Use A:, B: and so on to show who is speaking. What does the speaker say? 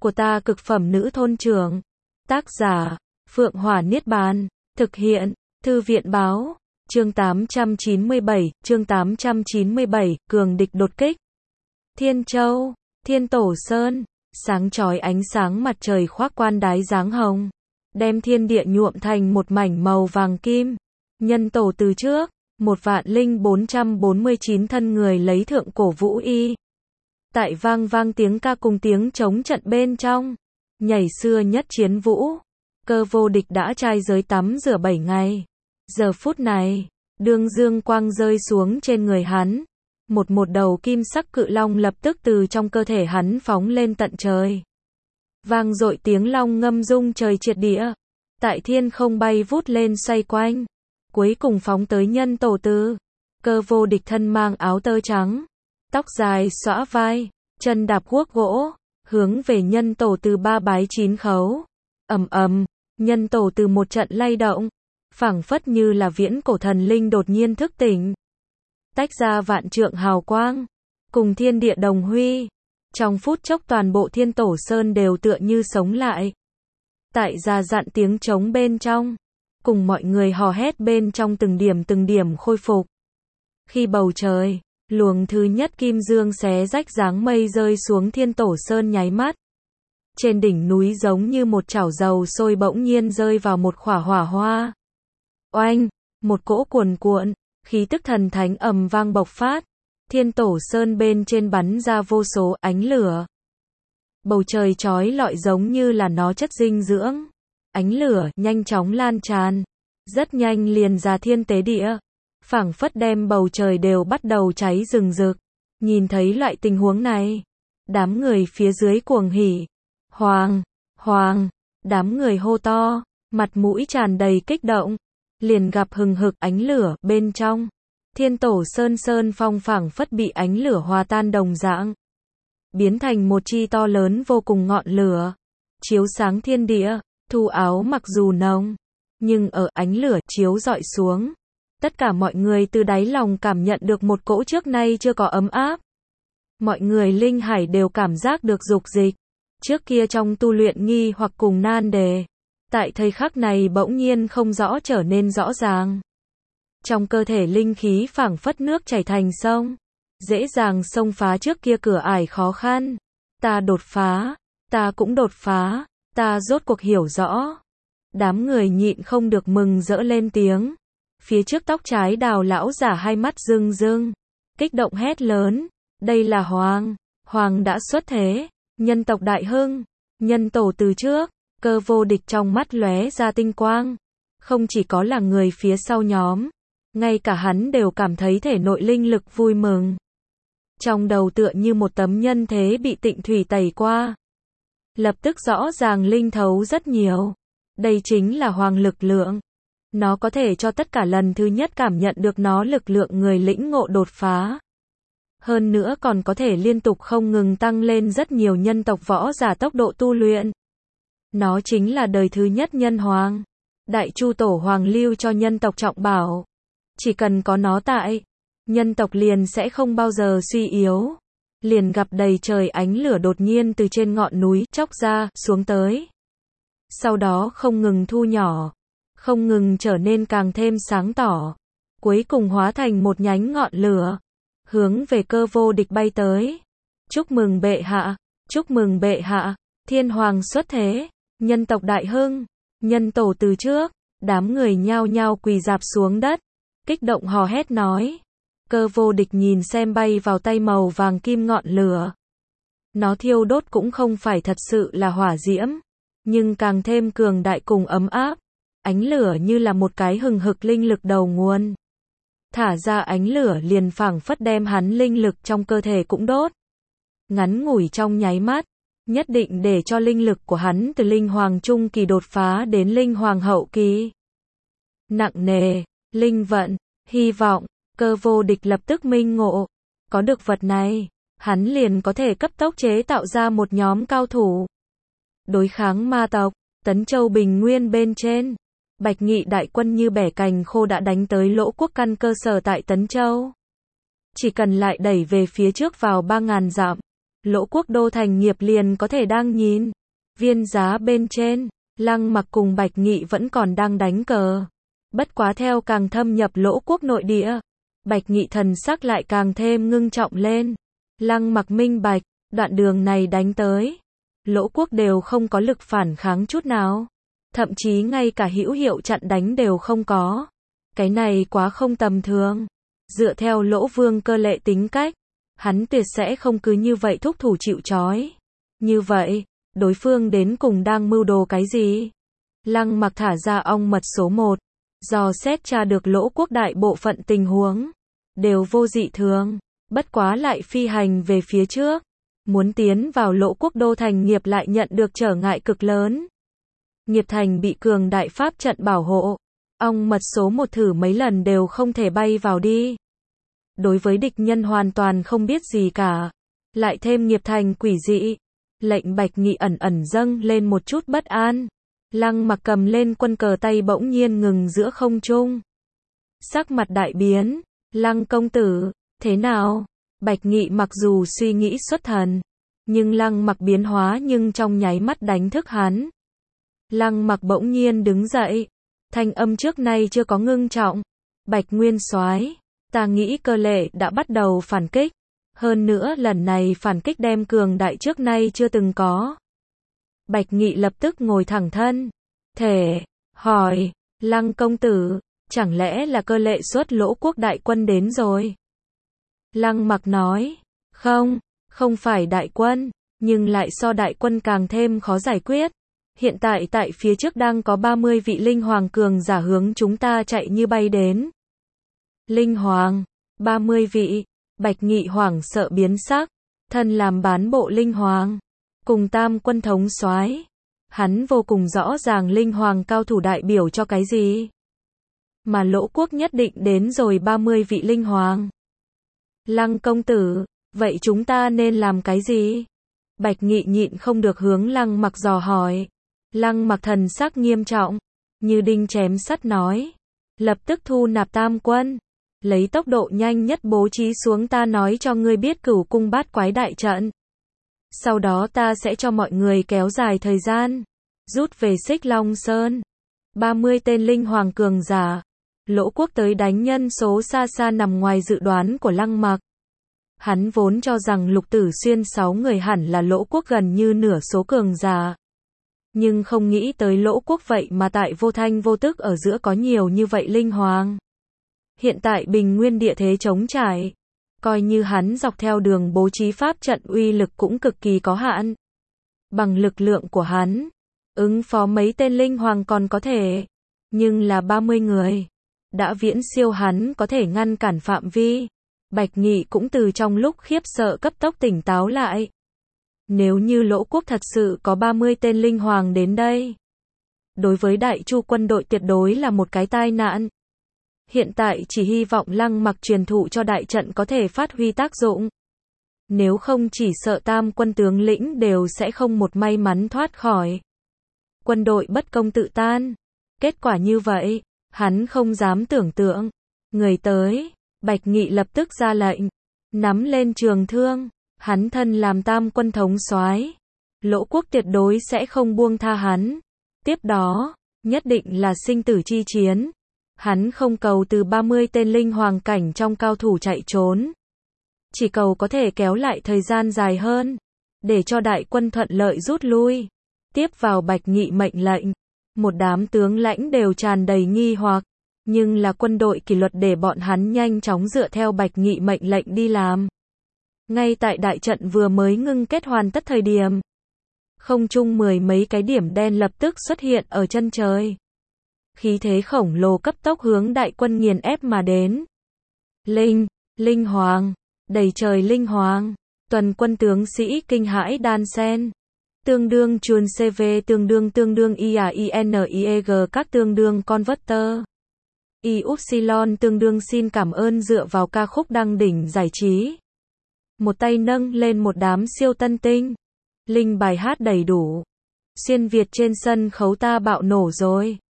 A: của ta cực phẩm nữ thôn trưởng. Tác giả, Phượng Hỏa Niết Bàn. Thực hiện, Thư viện báo. Chương 897, cường địch đột kích. Thiên Châu, Thiên Tổ Sơn, sáng chói ánh sáng mặt trời khoác quan đái dáng hồng, đem thiên địa nhuộm thành một mảnh màu vàng kim. Nhân tổ từ trước, 1.449 thân người lấy thượng cổ vũ y. Tại vang vang tiếng ca cùng tiếng chống trận bên trong, nhảy xưa nhất chiến vũ. Cơ vô địch đã trai giới tắm rửa 7 ngày. Giờ phút này, đương dương quang rơi xuống trên người hắn. Một đầu kim sắc cự long lập tức từ trong cơ thể hắn phóng lên tận trời. Vang dội tiếng long ngâm rung trời triệt địa. Tại thiên không bay vút lên xoay quanh. Cuối cùng phóng tới nhân tổ tư. Cơ vô địch thân mang áo tơ trắng. Tóc dài xõa vai, chân đạp guốc gỗ. Hướng về nhân tổ từ 3 bái 9 khấu. Ầm ầm, nhân tổ từ một trận lay động. Phảng phất như là viễn cổ thần linh đột nhiên thức tỉnh. Tách ra vạn trượng hào quang, cùng thiên địa đồng huy. Trong phút chốc toàn bộ Thiên Tổ Sơn đều tựa như sống lại. Tại già dặn tiếng trống bên trong, cùng mọi người hò hét bên trong từng điểm khôi phục. Khi bầu trời, luồng thứ nhất kim dương xé rách dáng mây rơi xuống Thiên Tổ Sơn nháy mắt. Trên đỉnh núi giống như một chảo dầu sôi bỗng nhiên rơi vào một khỏa hỏa hoa. Oanh, một cỗ cuồn cuộn, khí tức thần thánh ầm vang bộc phát. Thiên Tổ Sơn bên trên bắn ra vô số ánh lửa. Bầu trời chói lọi giống như là nó chất dinh dưỡng. Ánh lửa nhanh chóng lan tràn, rất nhanh liền ra thiên tế địa. Phảng phất đem bầu trời đều bắt đầu cháy rừng rực. Nhìn thấy loại tình huống này, đám người phía dưới cuồng hỉ. Hoàng, Hoàng, đám người hô to, mặt mũi tràn đầy kích động. Liền gặp hừng hực ánh lửa bên trong. Thiên Tổ Sơn phong phảng phất bị ánh lửa hòa tan đồng dạng. Biến thành một chi to lớn vô cùng ngọn lửa. Chiếu sáng thiên địa, thu áo mặc dù nồng. Nhưng ở ánh lửa chiếu rọi xuống. Tất cả mọi người từ đáy lòng cảm nhận được một cỗ trước nay chưa có ấm áp. Mọi người linh hải đều cảm giác được dục dịch. Trước kia trong tu luyện nghi hoặc cùng nan đề. Tại thời khắc này bỗng nhiên không rõ trở nên rõ ràng. Trong cơ thể linh khí phảng phất nước chảy thành sông. Dễ dàng xông phá trước kia cửa ải khó khăn. Ta đột phá, ta cũng đột phá, ta rốt cuộc hiểu rõ. Đám người nhịn không được mừng rỡ lên tiếng. Phía trước tóc trái đào lão giả hai mắt rưng rưng. Kích động hét lớn. Đây là Hoàng, Hoàng đã xuất thế. Nhân tộc đại hưng, nhân tổ từ trước. Cơ vô địch trong mắt lóe ra tinh quang. Không chỉ có là người phía sau nhóm. Ngay cả hắn đều cảm thấy thể nội linh lực vui mừng. Trong đầu tựa như một tấm nhân thế bị tịnh thủy tẩy qua. Lập tức rõ ràng linh thấu rất nhiều. Đây chính là Hoàng lực lượng. Nó có thể cho tất cả lần thứ nhất cảm nhận được nó lực lượng người lĩnh ngộ đột phá. Hơn nữa còn có thể liên tục không ngừng tăng lên rất nhiều nhân tộc võ giả tốc độ tu luyện. Nó chính là đời thứ nhất nhân hoàng. Đại Chu Tổ Hoàng lưu cho nhân tộc trọng bảo. Chỉ cần có nó tại, nhân tộc liền sẽ không bao giờ suy yếu. Liền gặp đầy trời ánh lửa đột nhiên từ trên ngọn núi chóc ra, xuống tới. Sau đó không ngừng thu nhỏ, không ngừng trở nên càng thêm sáng tỏ. Cuối cùng hóa thành một nhánh ngọn lửa, hướng về cơ vô địch bay tới. Chúc mừng bệ hạ, chúc mừng bệ hạ, Thiên Hoàng xuất thế. Nhân tộc đại hưng, nhân tổ từ trước, đám người nhao nhao quỳ rạp xuống đất, kích động hò hét nói. Cơ vô địch nhìn xem bay vào tay màu vàng kim ngọn lửa. Nó thiêu đốt cũng không phải thật sự là hỏa diễm, nhưng càng thêm cường đại cùng ấm áp. Ánh lửa như là một cái hừng hực linh lực đầu nguồn. Thả ra ánh lửa liền phảng phất đem hắn linh lực trong cơ thể cũng đốt. Ngắn ngủi trong nháy mắt. Nhất định để cho linh lực của hắn từ linh hoàng trung kỳ đột phá đến linh hoàng hậu kỳ. Nặng nề, linh vận, hy vọng, cơ vô địch lập tức minh ngộ. Có được vật này, hắn liền có thể cấp tốc chế tạo ra một nhóm cao thủ. Đối kháng ma tộc, Tấn Châu Bình Nguyên bên trên. Bạch Nghị đại quân như bẻ cành khô đã đánh tới Lỗ Quốc căn cơ sở tại Tấn Châu. Chỉ cần lại đẩy về phía trước vào 3.000 dặm. Lỗ Quốc đô thành nghiệp liền có thể đang nhìn. Viên giá bên trên, Lăng Mặc cùng Bạch Nghị vẫn còn đang đánh cờ. Bất quá theo càng thâm nhập Lỗ Quốc nội địa, Bạch Nghị thần sắc lại càng thêm ngưng trọng lên. Lăng Mặc minh bạch, đoạn đường này đánh tới, Lỗ Quốc đều không có lực phản kháng chút nào. Thậm chí ngay cả hữu hiệu chặn đánh đều không có. Cái này quá không tầm thường. Dựa theo Lỗ Vương Cơ Lệ tính cách, hắn tuyệt sẽ không cứ như vậy thúc thủ chịu trói. Như vậy, đối phương đến cùng đang mưu đồ cái gì? Lăng Mặc thả ra ong mật số 1, dò xét tra được Lỗ Quốc đại bộ phận tình huống, đều vô dị thường, bất quá lại phi hành về phía trước. Muốn tiến vào Lỗ Quốc đô thành nghiệp lại nhận được trở ngại cực lớn. Nghiệp thành bị cường đại pháp trận bảo hộ, ong mật số 1 thử mấy lần đều không thể bay vào đi. Đối với địch nhân hoàn toàn không biết gì cả, lại thêm nghiệp thành quỷ dị, lệnh Bạch Nghị ẩn ẩn dâng lên một chút bất an. Lăng Mặc cầm lên quân cờ tay bỗng nhiên ngừng giữa không trung. Sắc mặt đại biến, Lăng công tử, thế nào? Bạch Nghị mặc dù suy nghĩ xuất thần, nhưng Lăng Mặc biến hóa nhưng trong nháy mắt đánh thức hắn. Lăng Mặc bỗng nhiên đứng dậy, thanh âm trước nay chưa có ngưng trọng. Bạch Nguyên soái, ta nghĩ Cơ Lệ đã bắt đầu phản kích. Hơn nữa lần này phản kích đem cường đại trước nay chưa từng có. Bạch Nghị lập tức ngồi thẳng thân. Thể, hỏi, Lăng công tử, chẳng lẽ là Cơ Lệ xuất Lỗ Quốc đại quân đến rồi? Lăng Mặc nói, không phải đại quân, nhưng lại so đại quân càng thêm khó giải quyết. Hiện tại tại phía trước đang có 30 vị linh hoàng cường giả hướng chúng ta chạy như bay đến. Linh hoàng, 30 vị, Bạch Nghị hoảng sợ biến sắc, thân làm bán bộ linh hoàng, cùng tam quân thống soái, hắn vô cùng rõ ràng linh hoàng cao thủ đại biểu cho cái gì. Mà Lỗ Quốc nhất định đến rồi 30 vị linh hoàng. Lăng công tử, vậy chúng ta nên làm cái gì? Bạch Nghị nhịn không được hướng Lăng Mặc dò hỏi. Lăng Mặc thần sắc nghiêm trọng, như đinh chém sắt nói, lập tức thu nạp tam quân, lấy tốc độ nhanh nhất bố trí xuống ta nói cho ngươi biết Cửu Cung Bát Quái đại trận. Sau đó ta sẽ cho mọi người kéo dài thời gian, rút về Xích Long Sơn. 30 tên linh hoàng cường giả, Lỗ Quốc tới đánh nhân số xa xa nằm ngoài dự đoán của Lăng Mặc. Hắn vốn cho rằng Lục Tử Xuyên 6 người hẳn là Lỗ Quốc gần như nửa số cường giả. Nhưng không nghĩ tới Lỗ Quốc vậy mà tại vô thanh vô tức ở giữa có nhiều như vậy linh hoàng. Hiện tại Bình Nguyên địa thế trống trải, coi như hắn dọc theo đường bố trí pháp trận uy lực cũng cực kỳ có hạn. Bằng lực lượng của hắn, ứng phó mấy tên linh hoàng còn có thể, nhưng là 30 người, đã viễn siêu hắn có thể ngăn cản phạm vi. Bạch Nghị cũng từ trong lúc khiếp sợ cấp tốc tỉnh táo lại. Nếu như Lỗ Quốc thật sự có 30 tên linh hoàng đến đây, đối với Đại Chu quân đội tuyệt đối là một cái tai nạn. Hiện tại chỉ hy vọng Lăng Mặc truyền thụ cho đại trận có thể phát huy tác dụng. Nếu không chỉ sợ tam quân tướng lĩnh đều sẽ không một may mắn thoát khỏi. Quân đội bất công tự tan. Kết quả như vậy, hắn không dám tưởng tượng. Người tới, Bạch Nghị lập tức ra lệnh, nắm lên trường thương, hắn thân làm tam quân thống soái, Lỗ Quốc tuyệt đối sẽ không buông tha hắn. Tiếp đó, nhất định là sinh tử chi chiến. Hắn không cầu từ 30 tên linh hoàng cảnh trong cao thủ chạy trốn, chỉ cầu có thể kéo lại thời gian dài hơn, để cho đại quân thuận lợi rút lui. Tiếp vào Bạch Nghị mệnh lệnh, một đám tướng lãnh đều tràn đầy nghi hoặc, nhưng là quân đội kỷ luật để bọn hắn nhanh chóng dựa theo Bạch Nghị mệnh lệnh đi làm. Ngay tại đại trận vừa mới ngưng kết hoàn tất thời điểm, không trung 10 mấy cái điểm đen lập tức xuất hiện ở chân trời. Khí thế khổng lồ cấp tốc hướng đại quân nghiền ép mà đến. Linh hoàng, đầy trời linh hoàng, tuần quân tướng sĩ kinh hãi đan sen. Tương đương chuồn CV tương đương IAINIEG các tương đương converter. Y-Upsilon tương đương xin cảm ơn dựa vào ca khúc đăng đỉnh giải trí. Một tay nâng lên một đám siêu tân tinh. Linh bài hát đầy đủ. Xuyên Việt trên sân khấu ta bạo nổ rồi.